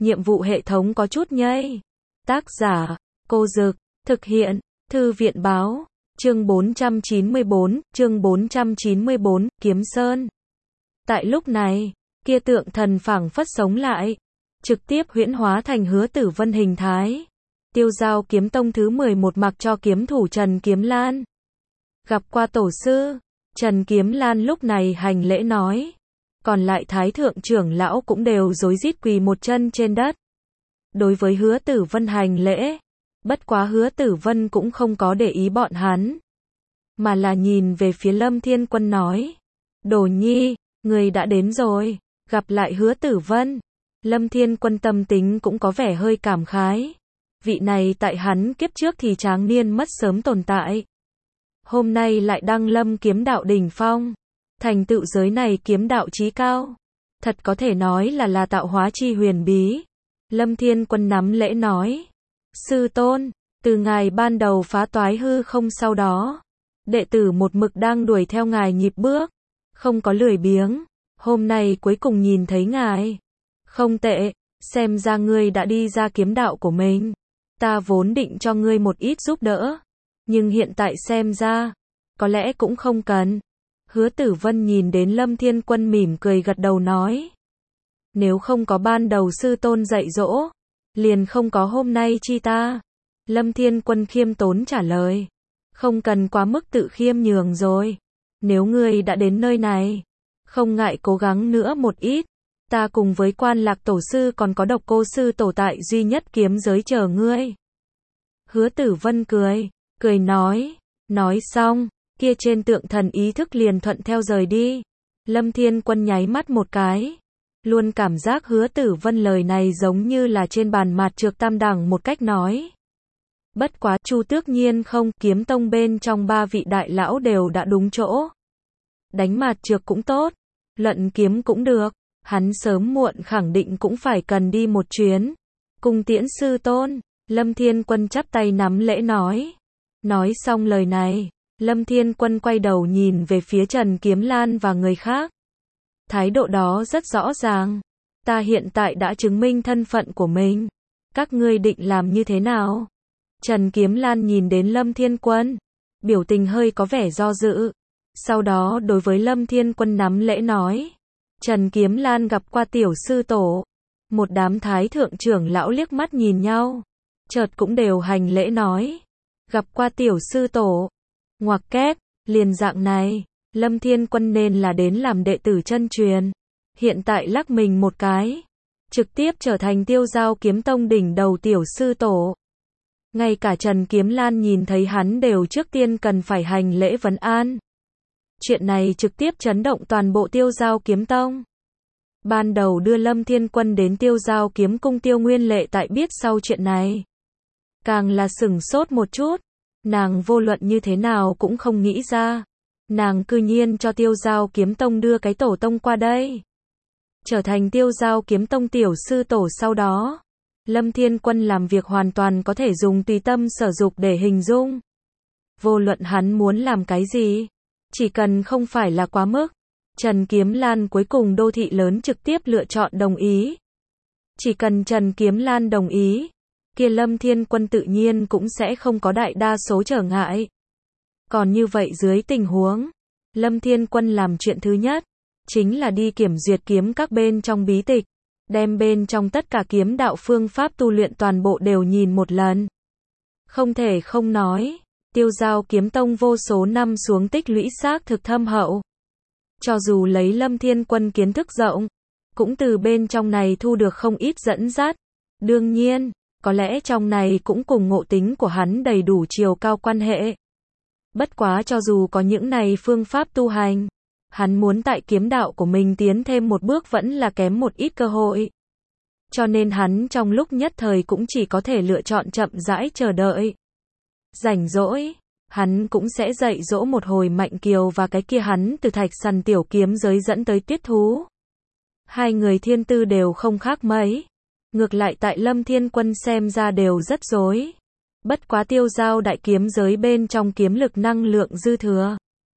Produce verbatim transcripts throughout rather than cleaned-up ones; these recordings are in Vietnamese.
nhiệm vụ hệ thống có chút nhây. Tác giả, Cô Dực, thực hiện, Thư viện báo, chương bốn trăm chín mươi bốn, chương bốn trăm chín mươi bốn, Kiếm Sơn. Tại lúc này, kia tượng thần phảng phất sống lại, trực tiếp huyễn hóa thành Hứa Tử Vân hình thái. Tiêu Giao Kiếm Tông thứ mười một mặc cho kiếm thủ Trần Kiếm Lan. Gặp qua tổ sư, Trần Kiếm Lan lúc này hành lễ nói. Còn lại thái thượng trưởng lão cũng đều rối rít quỳ một chân trên đất. Đối với Hứa Tử Vân hành lễ, bất quá Hứa Tử Vân cũng không có để ý bọn hắn, mà là nhìn về phía Lâm Thiên Quân nói. Đồ Nhi, người đã đến rồi. Gặp lại Hứa Tử Vân, Lâm Thiên Quân tâm tính cũng có vẻ hơi cảm khái. Vị này tại hắn kiếp trước thì tráng niên mất sớm tồn tại. Hôm nay lại đăng lâm kiếm đạo đỉnh phong. Thành tựu giới này kiếm đạo chí cao. Thật có thể nói là là tạo hóa chi huyền bí. Lâm Thiên Quân nắm lễ nói. Sư tôn, từ ngài ban đầu phá toái hư không sau đó, đệ tử một mực đang đuổi theo ngài nhịp bước, không có lười biếng. Hôm nay cuối cùng nhìn thấy ngài. Không tệ, xem ra ngươi đã đi ra kiếm đạo của mình. Ta vốn định cho ngươi một ít giúp đỡ, nhưng hiện tại xem ra, có lẽ cũng không cần. Hứa Tử Vân nhìn đến Lâm Thiên Quân mỉm cười gật đầu nói. Nếu không có ban đầu sư tôn dạy dỗ, liền không có hôm nay chi ta. Lâm Thiên Quân khiêm tốn trả lời. Không cần quá mức tự khiêm nhường rồi. Nếu ngươi đã đến nơi này, không ngại cố gắng nữa một ít. Ta cùng với Quan Lạc tổ sư còn có Độc Cô sư tổ tại duy nhất kiếm giới chờ ngươi. Hứa Tử Vân cười, cười nói. Nói xong, kia trên tượng thần ý thức liền thuận theo rời đi. Lâm Thiên Quân nháy mắt một cái. Luôn cảm giác Hứa Tử Vân lời này giống như là trên bàn mạt trược tam đẳng một cách nói. Bất quá Chu Tước Nhiên không, kiếm tông bên trong ba vị đại lão đều đã đúng chỗ. Đánh mạt trược cũng tốt, luận kiếm cũng được, hắn sớm muộn khẳng định cũng phải cần đi một chuyến. Cung tiễn sư tôn, Lâm Thiên Quân chắp tay nắm lễ nói. Nói xong lời này, Lâm Thiên Quân quay đầu nhìn về phía Trần Kiếm Lan và người khác. Thái độ đó rất rõ ràng. Ta hiện tại đã chứng minh thân phận của mình. Các ngươi định làm như thế nào? Trần Kiếm Lan nhìn đến Lâm Thiên Quân, biểu tình hơi có vẻ do dự. Sau đó đối với Lâm Thiên Quân nắm lễ nói. Trần Kiếm Lan gặp qua tiểu sư tổ. Một đám thái thượng trưởng lão liếc mắt nhìn nhau, chợt cũng đều hành lễ nói. Gặp qua tiểu sư tổ. Ngoặc kép, liền dạng này, Lâm Thiên Quân nên là đến làm đệ tử chân truyền. Hiện tại lắc mình một cái, trực tiếp trở thành Tiêu Giao Kiếm Tông đỉnh đầu tiểu sư tổ. Ngay cả Trần Kiếm Lan nhìn thấy hắn đều trước tiên cần phải hành lễ vấn an. Chuyện này trực tiếp chấn động toàn bộ Tiêu Giao Kiếm Tông. Ban đầu đưa Lâm Thiên Quân đến Tiêu Giao Kiếm Cung Tiêu Nguyên Lệ tại biết sau chuyện này, càng là sửng sốt một chút. Nàng vô luận như thế nào cũng không nghĩ ra, nàng cư nhiên cho Tiêu Giao Kiếm Tông đưa cái tổ tông qua đây, trở thành Tiêu Giao Kiếm Tông tiểu sư tổ. Sau đó, Lâm Thiên Quân làm việc hoàn toàn có thể dùng tùy tâm sở dục để hình dung. Vô luận hắn muốn làm cái gì, chỉ cần không phải là quá mức. Trần Kiếm Lan cuối cùng đô thị lớn trực tiếp lựa chọn đồng ý. Chỉ cần Trần Kiếm Lan đồng ý, kia Lâm Thiên Quân tự nhiên cũng sẽ không có đại đa số trở ngại. Còn như vậy dưới tình huống, Lâm Thiên Quân làm chuyện thứ nhất, chính là đi kiểm duyệt kiếm các bên trong bí tịch, đem bên trong tất cả kiếm đạo phương pháp tu luyện toàn bộ đều nhìn một lần. Không thể không nói, Tiêu Giao Kiếm Tông vô số năm xuống tích lũy xác thực thâm hậu. Cho dù lấy Lâm Thiên Quân kiến thức rộng, cũng từ bên trong này thu được không ít dẫn dắt. Đương nhiên, có lẽ trong này cũng cùng ngộ tính của hắn đầy đủ chiều cao quan hệ. Bất quá cho dù có những này phương pháp tu hành, hắn muốn tại kiếm đạo của mình tiến thêm một bước vẫn là kém một ít cơ hội. Cho nên hắn trong lúc nhất thời cũng chỉ có thể lựa chọn chậm rãi chờ đợi. Rảnh rỗi, hắn cũng sẽ dạy dỗ một hồi Mạnh Kiều và cái kia hắn từ Thạch Sằn tiểu kiếm giới dẫn tới Tuyết Thú. Hai người thiên tư đều không khác mấy. Ngược lại tại Lâm Thiên Quân xem ra đều rất rối. Bất quá Tiêu Giao đại kiếm giới bên trong kiếm lực năng lượng dư thừa.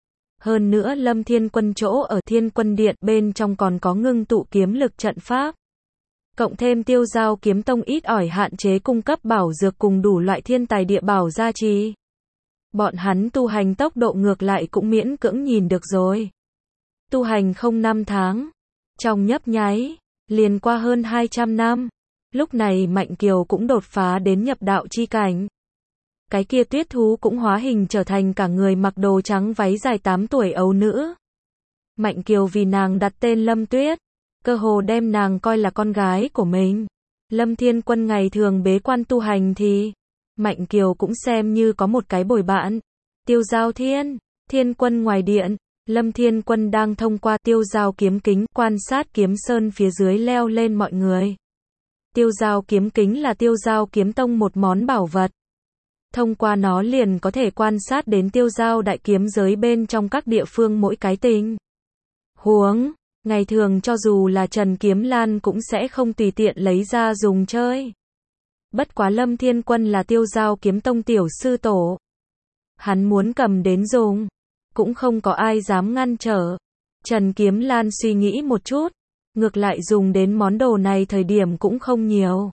Hơn nữa Lâm Thiên Quân chỗ ở Thiên Quân Điện bên trong còn có ngưng tụ kiếm lực trận pháp. Cộng thêm Tiêu Giao Kiếm Tông ít ỏi hạn chế cung cấp bảo dược cùng đủ loại thiên tài địa bảo gia trì. Bọn hắn tu hành tốc độ ngược lại cũng miễn cưỡng nhìn được rồi. Tu hành không năm tháng. Trong nhấp nháy, liền qua hơn hai trăm năm. Lúc này Mạnh Kiều cũng đột phá đến nhập đạo chi cảnh. Cái kia tuyết thú cũng hóa hình trở thành cả người mặc đồ trắng váy dài tám tuổi ấu nữ. Mạnh Kiều vì nàng đặt tên Lâm Tuyết, cơ hồ đem nàng coi là con gái của mình. Lâm Thiên Quân ngày thường bế quan tu hành thì Mạnh Kiều cũng xem như có một cái bồi bạn. Tiêu Giao Thiên, Thiên Quân ngoài điện, Lâm Thiên Quân đang thông qua Tiêu Giao kiếm kính quan sát kiếm sơn phía dưới leo lên mọi người. Tiêu Giao kiếm kính là Tiêu Giao Kiếm Tông một món bảo vật. Thông qua nó liền có thể quan sát đến Tiêu Giao đại kiếm giới bên trong các địa phương mỗi cái tình huống. Ngày thường cho dù là Trần Kiếm Lan cũng sẽ không tùy tiện lấy ra dùng chơi. Bất quá Lâm Thiên Quân là Tiêu Giao Kiếm Tông tiểu sư tổ. Hắn muốn cầm đến dùng, cũng không có ai dám ngăn trở. Trần Kiếm Lan suy nghĩ một chút, ngược lại dùng đến món đồ này thời điểm cũng không nhiều.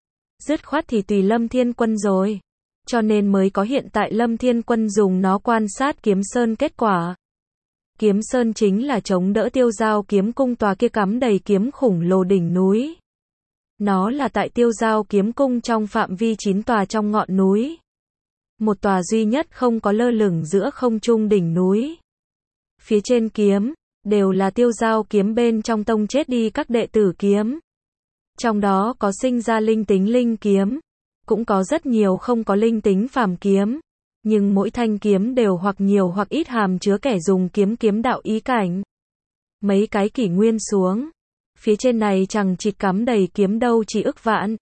Dứt khoát thì tùy Lâm Thiên Quân rồi. Cho nên mới có hiện tại Lâm Thiên Quân dùng nó quan sát kiếm sơn kết quả. Kiếm sơn chính là chống đỡ Tiêu Giao kiếm cung tòa kia cắm đầy kiếm khủng lồ đỉnh núi. Nó là tại Tiêu Giao kiếm cung trong phạm vi chín tòa trong ngọn núi. Một tòa duy nhất không có lơ lửng giữa không trung đỉnh núi. Phía trên kiếm, đều là Tiêu Giao kiếm bên trong tông chết đi các đệ tử kiếm. Trong đó có sinh ra linh tính linh kiếm, cũng có rất nhiều không có linh tính phàm kiếm. Nhưng mỗi thanh kiếm đều hoặc nhiều hoặc ít hàm chứa kẻ dùng kiếm kiếm đạo ý cảnh. Mấy cái kỷ nguyên xuống, phía trên này chẳng chịt cắm đầy kiếm đâu chỉ ức vạn.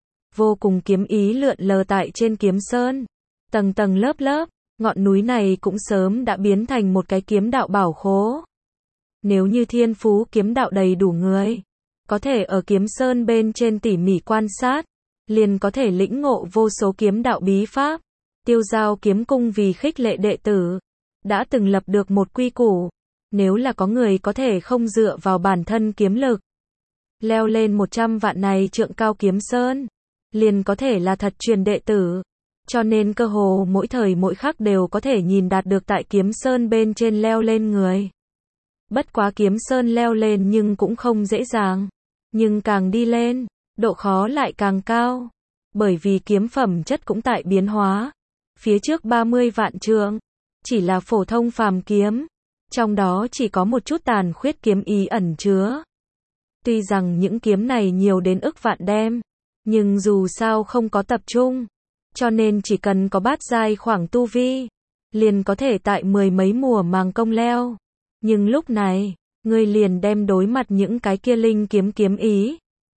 Vô cùng kiếm ý lượn lờ tại trên kiếm sơn. Tầng tầng lớp lớp, ngọn núi này cũng sớm đã biến thành một cái kiếm đạo bảo khố. Nếu như thiên phú kiếm đạo đầy đủ người, có thể ở kiếm sơn bên trên tỉ mỉ quan sát, liền có thể lĩnh ngộ vô số kiếm đạo bí pháp. Tiêu Giao kiếm cung vì khích lệ đệ tử, đã từng lập được một quy củ. Nếu là có người có thể không dựa vào bản thân kiếm lực, leo lên một trăm vạn này trượng cao kiếm sơn, liền có thể là thật truyền đệ tử. Cho nên cơ hồ mỗi thời mỗi khắc đều có thể nhìn đạt được tại kiếm sơn bên trên leo lên người. Bất quá kiếm sơn leo lên nhưng cũng không dễ dàng. Nhưng càng đi lên, độ khó lại càng cao. Bởi vì kiếm phẩm chất cũng tại biến hóa. Phía trước ba mươi vạn trượng, chỉ là phổ thông phàm kiếm. Trong đó chỉ có một chút tàn khuyết kiếm ý ẩn chứa. Tuy rằng những kiếm này nhiều đến ức vạn đem, nhưng dù sao không có tập trung. Cho nên chỉ cần có bát giai khoảng tu vi, liền có thể tại mười mấy mùa màng công leo. Nhưng lúc này, ngươi liền đem đối mặt những cái kia linh kiếm kiếm ý.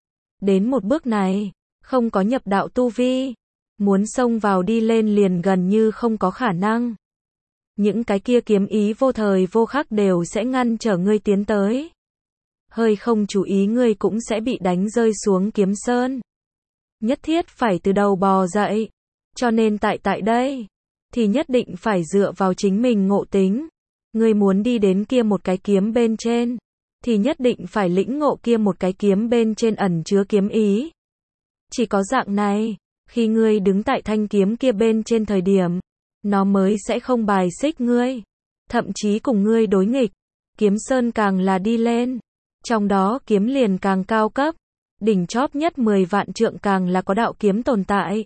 Đến một bước này, không có nhập đạo tu vi, muốn xông vào đi lên liền gần như không có khả năng. Những cái kia kiếm ý vô thời vô khắc đều sẽ ngăn trở ngươi tiến tới. Hơi không chú ý ngươi cũng sẽ bị đánh rơi xuống kiếm sơn. Nhất thiết phải từ đầu bò dậy. Cho nên tại tại đây, thì nhất định phải dựa vào chính mình ngộ tính. Ngươi muốn đi đến kia một cái kiếm bên trên, thì nhất định phải lĩnh ngộ kia một cái kiếm bên trên ẩn chứa kiếm ý. Chỉ có dạng này, khi ngươi đứng tại thanh kiếm kia bên trên thời điểm, nó mới sẽ không bài xích ngươi, thậm chí cùng ngươi đối nghịch. Kiếm sơn càng là đi lên, trong đó kiếm liền càng cao cấp, đỉnh chóp nhất mười vạn trượng càng là có đạo kiếm tồn tại.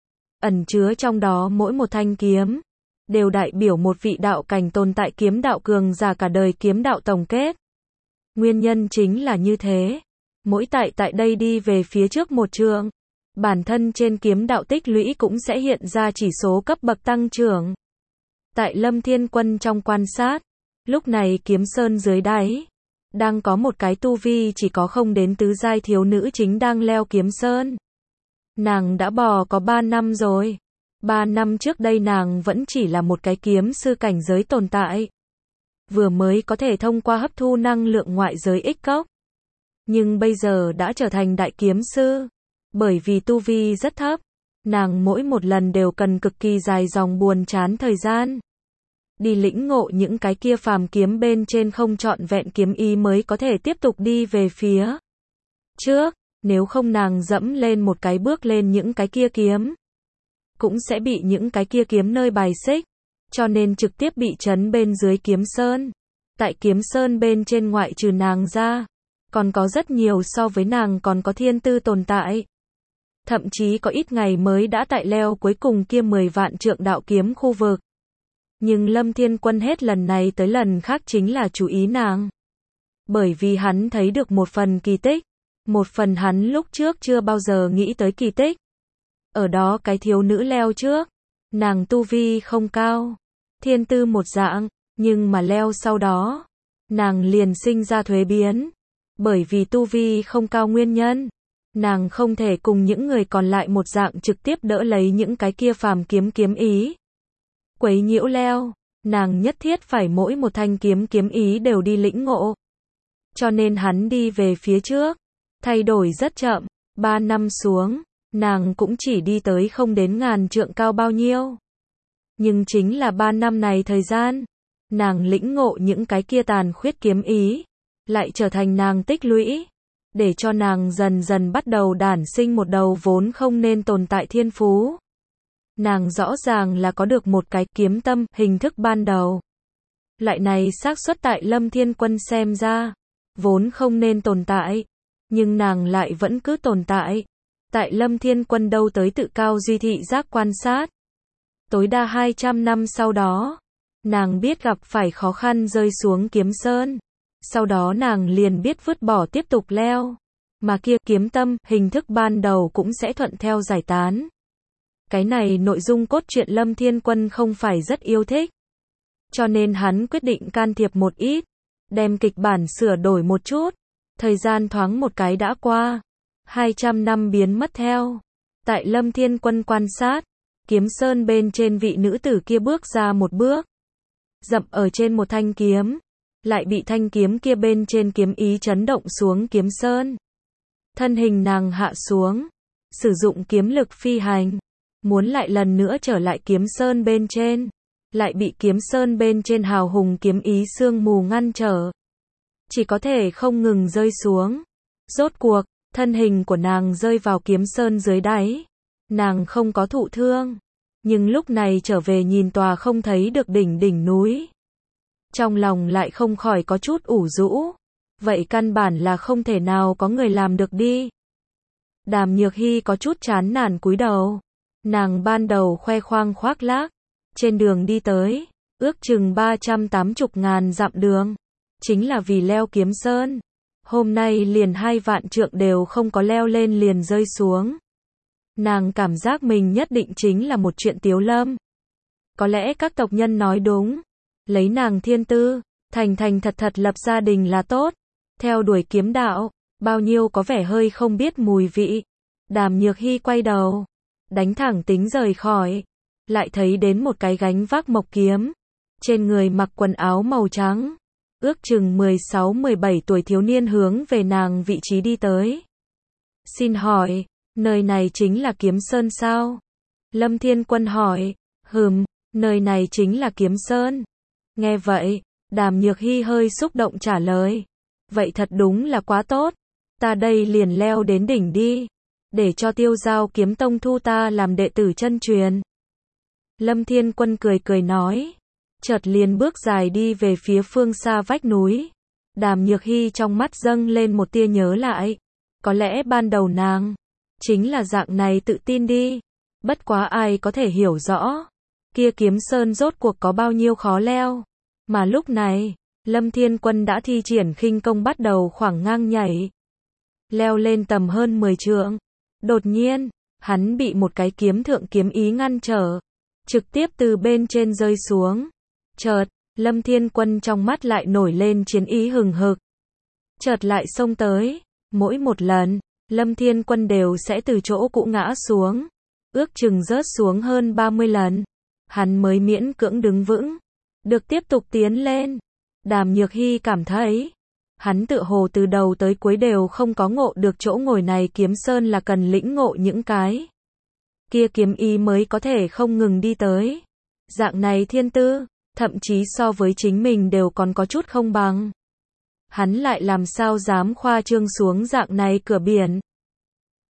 Ẩn chứa trong đó mỗi một thanh kiếm, đều đại biểu một vị đạo cảnh tồn tại kiếm đạo cường giả cả đời kiếm đạo tổng kết. Nguyên nhân chính là như thế. Mỗi tại tại đây đi về phía trước một trượng, bản thân trên kiếm đạo tích lũy cũng sẽ hiện ra chỉ số cấp bậc tăng trưởng. Tại Lâm Thiên Quân trong quan sát, lúc này kiếm sơn dưới đáy, đang có một cái tu vi chỉ có không đến tứ giai thiếu nữ chính đang leo kiếm sơn. Nàng đã bò có ba năm rồi. Ba năm trước đây nàng vẫn chỉ là một cái kiếm sư cảnh giới tồn tại. Vừa mới có thể thông qua hấp thu năng lượng ngoại giới ích cốc. Nhưng bây giờ đã trở thành đại kiếm sư. Bởi vì tu vi rất thấp, nàng mỗi một lần đều cần cực kỳ dài dòng buồn chán thời gian. Đi lĩnh ngộ những cái kia phàm kiếm bên trên không trọn vẹn kiếm ý mới có thể tiếp tục đi về phía trước. nếu không nàng dẫm lên một cái bước lên những cái kia kiếm, cũng sẽ bị những cái kia kiếm nơi bài xích, cho nên trực tiếp bị trấn bên dưới kiếm sơn. Tại kiếm sơn bên trên ngoại trừ nàng ra, còn có rất nhiều so với nàng còn có thiên tư tồn tại. Thậm chí có ít ngày mới đã tại leo cuối cùng kia mười vạn trượng đạo kiếm khu vực. Nhưng Lâm Thiên Quân hết lần này tới lần khác chính là chú ý nàng. Bởi vì hắn thấy được một phần kỳ tích, một phần hắn lúc trước chưa bao giờ nghĩ tới kỳ tích. Ở đó cái thiếu nữ leo trước, nàng tu vi không cao, thiên tư một dạng, nhưng mà leo sau đó, nàng liền sinh ra thuế biến. Bởi vì tu vi không cao nguyên nhân, nàng không thể cùng những người còn lại một dạng trực tiếp đỡ lấy những cái kia phàm kiếm kiếm ý. Quấy nhiễu leo, nàng nhất thiết phải mỗi một thanh kiếm kiếm ý đều đi lĩnh ngộ. Cho nên hắn đi về phía trước, thay đổi rất chậm, ba năm xuống, nàng cũng chỉ đi tới không đến ngàn trượng cao bao nhiêu. Nhưng chính là ba năm này thời gian, nàng lĩnh ngộ những cái kia tàn khuyết kiếm ý, lại trở thành nàng tích lũy, để cho nàng dần dần bắt đầu đản sinh một đầu vốn không nên tồn tại thiên phú. Nàng rõ ràng là có được một cái kiếm tâm hình thức ban đầu. Lại này xác suất tại Lâm Thiên Quân xem ra, vốn không nên tồn tại, nhưng nàng lại vẫn cứ tồn tại. Tại Lâm Thiên Quân đâu tới tự cao duy thị giác quan sát. Tối đa hai trăm năm sau đó, nàng biết gặp phải khó khăn rơi xuống kiếm sơn. Sau đó nàng liền biết vứt bỏ tiếp tục leo. Mà kia kiếm tâm, hình thức ban đầu cũng sẽ thuận theo giải tán. Cái này nội dung cốt truyện Lâm Thiên Quân không phải rất yêu thích. Cho nên hắn quyết định can thiệp một ít, đem kịch bản sửa đổi một chút. Thời gian thoáng một cái đã qua, hai trăm năm biến mất theo. Tại Lâm Thiên Quân quan sát, kiếm sơn bên trên vị nữ tử kia bước ra một bước, dậm ở trên một thanh kiếm, lại bị thanh kiếm kia bên trên kiếm ý chấn động xuống kiếm sơn. Thân hình nàng hạ xuống, sử dụng kiếm lực phi hành, muốn lại lần nữa trở lại kiếm sơn bên trên, lại bị kiếm sơn bên trên hào hùng kiếm ý sương mù ngăn trở. Chỉ có thể không ngừng rơi xuống. Rốt cuộc, thân hình của nàng rơi vào kiếm sơn dưới đáy. Nàng không có thụ thương, nhưng lúc này trở về nhìn tòa không thấy được đỉnh đỉnh núi. Trong lòng lại không khỏi có chút ủ rũ. Vậy căn bản là không thể nào có người làm được đi. Đàm Nhược Hy có chút chán nản cúi đầu. Nàng ban đầu khoe khoang khoác lác, trên đường đi tới, ước chừng ba trăm tám mươi ngàn dặm đường, chính là vì leo kiếm sơn. Hôm nay liền hai vạn trượng đều không có leo lên liền rơi xuống. Nàng cảm giác mình nhất định chính là một chuyện tiếu lâm. Có lẽ các tộc nhân nói đúng, lấy nàng thiên tư, thành thành thật thật lập gia đình là tốt, theo đuổi kiếm đạo, bao nhiêu có vẻ hơi không biết mùi vị. Đàm Nhược Hy quay đầu, đánh thẳng tính rời khỏi, lại thấy đến một cái gánh vác mộc kiếm, trên người mặc quần áo màu trắng, ước chừng mười sáu mười bảy tuổi thiếu niên hướng về nàng vị trí đi tới. Xin hỏi, nơi này chính là kiếm sơn sao? Lâm Thiên Quân hỏi. Hừm, nơi này chính là kiếm sơn. Nghe vậy, Đàm Nhược Hy hơi xúc động trả lời. Vậy thật đúng là quá tốt. Ta đây liền leo đến đỉnh đi, để cho Tiêu Giao Kiếm Tông thu ta làm đệ tử chân truyền. Lâm Thiên Quân cười cười nói. Chợt liền bước dài đi về phía phương xa vách núi. Đàm Nhược Hy trong mắt dâng lên một tia nhớ lại. Có lẽ ban đầu nàng chính là dạng này tự tin đi. Bất quá ai có thể hiểu rõ kia kiếm sơn rốt cuộc có bao nhiêu khó leo. Mà lúc này, Lâm Thiên Quân đã thi triển khinh công bắt đầu khoảng ngang nhảy. Leo lên tầm hơn mười trượng. Đột nhiên, hắn bị một cái kiếm thượng kiếm ý ngăn trở, trực tiếp từ bên trên rơi xuống. Chợt, Lâm Thiên Quân trong mắt lại nổi lên chiến ý hừng hực. Chợt lại xông tới, mỗi một lần, Lâm Thiên Quân đều sẽ từ chỗ cũ ngã xuống, ước chừng rớt xuống hơn ba mươi lần. Hắn mới miễn cưỡng đứng vững, được tiếp tục tiến lên. Đàm Nhược Hy cảm thấy, hắn tựa hồ từ đầu tới cuối đều không có ngộ được chỗ ngồi này kiếm sơn là cần lĩnh ngộ những cái kia kiếm ý mới có thể không ngừng đi tới. Dạng này thiên tư, thậm chí so với chính mình đều còn có chút không bằng. Hắn lại làm sao dám khoa trương xuống dạng này cửa biển.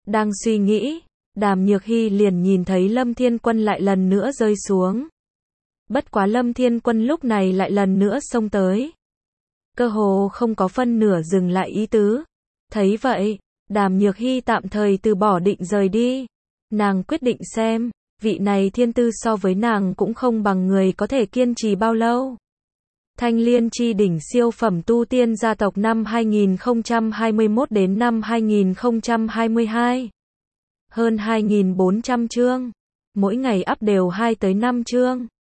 Đang suy nghĩ, Đàm Nhược Hy liền nhìn thấy Lâm Thiên Quân lại lần nữa rơi xuống. Bất quá Lâm Thiên Quân lúc này lại lần nữa xông tới. Cơ hồ không có phân nửa dừng lại ý tứ. Thấy vậy, Đàm Nhược Hy tạm thời từ bỏ định rời đi. Nàng quyết định xem, vị này thiên tư so với nàng cũng không bằng người có thể kiên trì bao lâu. Thanh Liên chi đỉnh siêu phẩm tu tiên gia tộc năm hai nghìn không trăm hai mươi mốt đến năm hai nghìn không trăm hai mươi hai. Hơn hai nghìn bốn trăm chương. Mỗi ngày up đều hai tới năm chương.